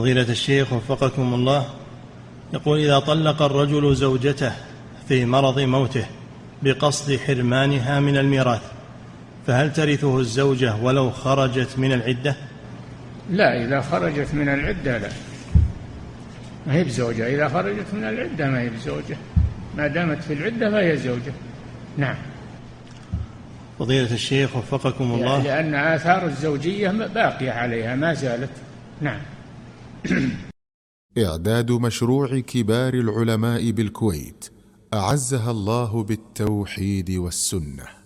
فضيلة الشيخ وفقكم الله، يقول: إذا طلق الرجل زوجته في مرض موته بقصد حرمانها من الميراث، فهل ترثه الزوجة ولو خرجت من العدة؟ لا، إذا خرجت من العدة لا، ما هي بزوجة. إذا خرجت من العدة ما هي بزوجة، ما دامت في العدة فهي زوجة. نعم. فضيلة الشيخ وفقكم الله، لأن آثار الزوجية باقية عليها ما زالت. نعم. إعداد مشروع كبار العلماء بالكويت أعزها الله بالتوحيد والسنة.